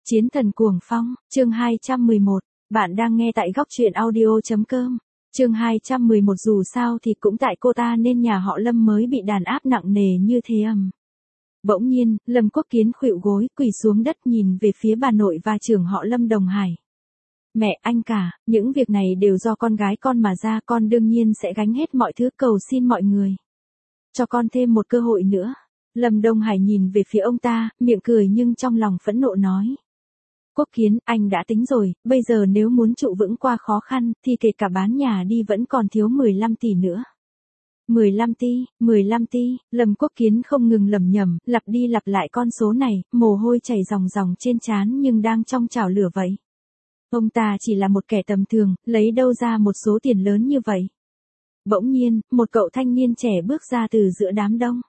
Chiến thần cuồng phong, chương 211, bạn đang nghe tại góc truyện audio.com. Chương 211 dù sao thì cũng tại cô ta nên nhà họ Lâm mới bị đàn áp nặng nề như thế ầm. Bỗng nhiên, Lâm Quốc Kiến khuỵu gối, quỳ xuống đất nhìn về phía bà nội và trưởng họ Lâm Đồng Hải. Mẹ, anh cả, những việc này đều do con gái con mà ra, con đương nhiên sẽ gánh hết mọi thứ, cầu xin mọi người. Cho con thêm một cơ hội nữa. Lâm Đông Hải nhìn về phía ông ta, miệng cười nhưng trong lòng phẫn nộ nói. Quốc Kiến, anh đã tính rồi, bây giờ nếu muốn trụ vững qua khó khăn, thì kể cả bán nhà đi vẫn còn thiếu 15 tỷ nữa. 15 tỷ, Lâm Quốc Kiến không ngừng lẩm nhẩm, lặp đi lặp lại con số này, mồ hôi chảy ròng ròng trên trán nhưng đang trong chảo lửa vậy. Ông ta chỉ là một kẻ tầm thường, lấy đâu ra một số tiền lớn như vậy. Bỗng nhiên, một cậu thanh niên trẻ bước ra từ giữa đám đông.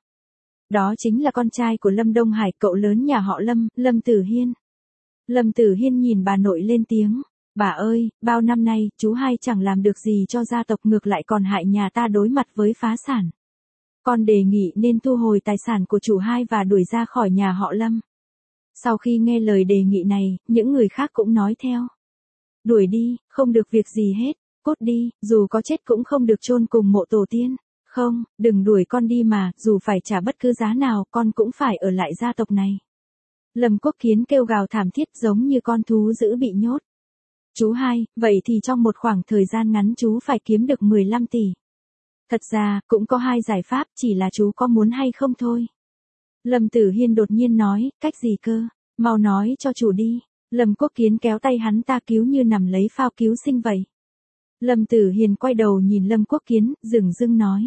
Đó chính là con trai của Lâm Đông Hải, cậu lớn nhà họ Lâm, Lâm Tử Hiên. Lâm Tử Hiên nhìn bà nội lên tiếng, bà ơi, bao năm nay, chú hai chẳng làm được gì cho gia tộc, ngược lại còn hại nhà ta đối mặt với phá sản. Con đề nghị nên thu hồi tài sản của chủ hai và đuổi ra khỏi nhà họ Lâm. Sau khi nghe lời đề nghị này, những người khác cũng nói theo. Đuổi đi, không được việc gì hết, cốt đi, dù có chết cũng không được chôn cùng mộ tổ tiên. Không, đừng đuổi con đi mà, dù phải trả bất cứ giá nào, con cũng phải ở lại gia tộc này. Lâm Quốc Kiến kêu gào thảm thiết giống như con thú dữ bị nhốt. Chú hai, vậy thì trong một khoảng thời gian ngắn chú phải kiếm được 15 tỷ. Thật ra, cũng có hai giải pháp, chỉ là chú có muốn hay không thôi. Lâm Tử Hiên đột nhiên nói, cách gì cơ, mau nói cho chủ đi. Lâm Quốc Kiến kéo tay hắn ta cứu như nằm lấy phao cứu sinh vậy. Lâm Tử Hiên quay đầu nhìn Lâm Quốc Kiến, dửng dưng nói.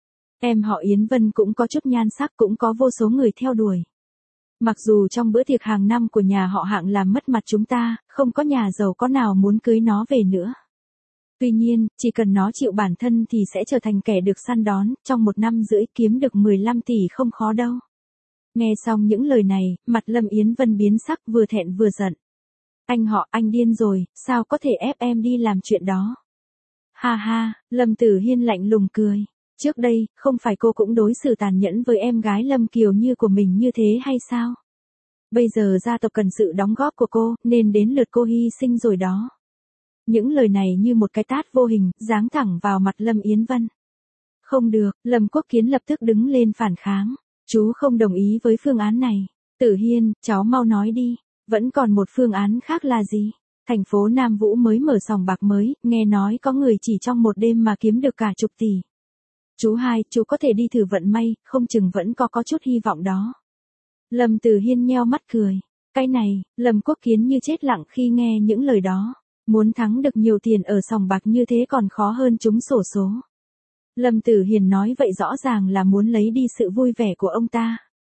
Em họ Yến Vân cũng có chút nhan sắc, cũng có vô số người theo đuổi. Mặc dù trong bữa tiệc hàng năm của nhà họ Hạng làm mất mặt chúng ta, không có nhà giàu có nào muốn cưới nó về nữa. Tuy nhiên, chỉ cần nó chịu bản thân thì sẽ trở thành kẻ được săn đón, trong 1 năm rưỡi kiếm được 15 tỷ không khó đâu. Nghe xong những lời này, mặt Lâm Yến Vân biến sắc, vừa thẹn vừa giận. Anh họ, anh điên rồi, sao có thể ép em đi làm chuyện đó? Ha ha, Lâm Tử Hiên lạnh lùng cười. Trước đây, không phải cô cũng đối xử tàn nhẫn với em gái Lâm Kiều Như của mình như thế hay sao? Bây giờ gia tộc cần sự đóng góp của cô, nên đến lượt cô hy sinh rồi đó. Những lời này như một cái tát vô hình, giáng thẳng vào mặt Lâm Yến Vân. Không được, Lâm Quốc Kiến lập tức đứng lên phản kháng. Chú không đồng ý với phương án này. Tử Hiên, cháu mau nói đi. Vẫn còn một phương án khác là gì? Thành phố Nam Vũ mới mở sòng bạc mới, nghe nói có người chỉ trong một đêm mà kiếm được cả chục tỷ. Chú hai, chú có thể đi thử vận may, không chừng vẫn có chút hy vọng đó. Lâm Tử Hiên nheo mắt cười. Cái này, Lâm Quốc Kiến như chết lặng khi nghe những lời đó. Muốn thắng được nhiều tiền ở sòng bạc như thế còn khó hơn trúng xổ số. Lâm Tử Hiên nói vậy rõ ràng là muốn lấy đi sự vui vẻ của ông ta.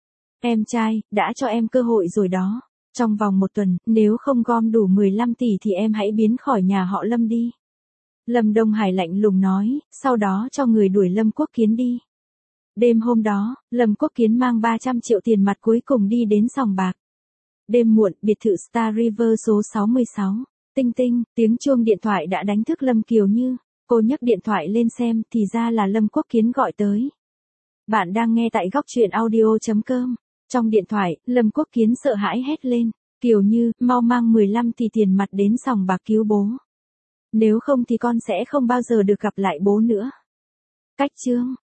Em trai, đã cho em cơ hội rồi đó. Trong vòng 1 tuần, nếu không gom đủ 15 tỷ thì em hãy biến khỏi nhà họ Lâm đi. Lâm Đông Hải lạnh lùng nói, sau đó cho người đuổi Lâm Quốc Kiến đi. Đêm hôm đó, Lâm Quốc Kiến mang 300 triệu tiền mặt cuối cùng đi đến sòng bạc. Đêm muộn, biệt thự Star River số 66. Tinh tinh, tiếng chuông điện thoại đã đánh thức Lâm Kiều Như. Cô nhấc điện thoại lên xem, thì ra là Lâm Quốc Kiến gọi tới. Bạn đang nghe tại góc truyện audio.com. Trong điện thoại, Lâm Quốc Kiến sợ hãi hét lên. Kiều Như, mau mang 15 tỷ tiền mặt đến sòng bạc cứu bố. Nếu không thì con sẽ không bao giờ được gặp lại bố nữa. Cách chương.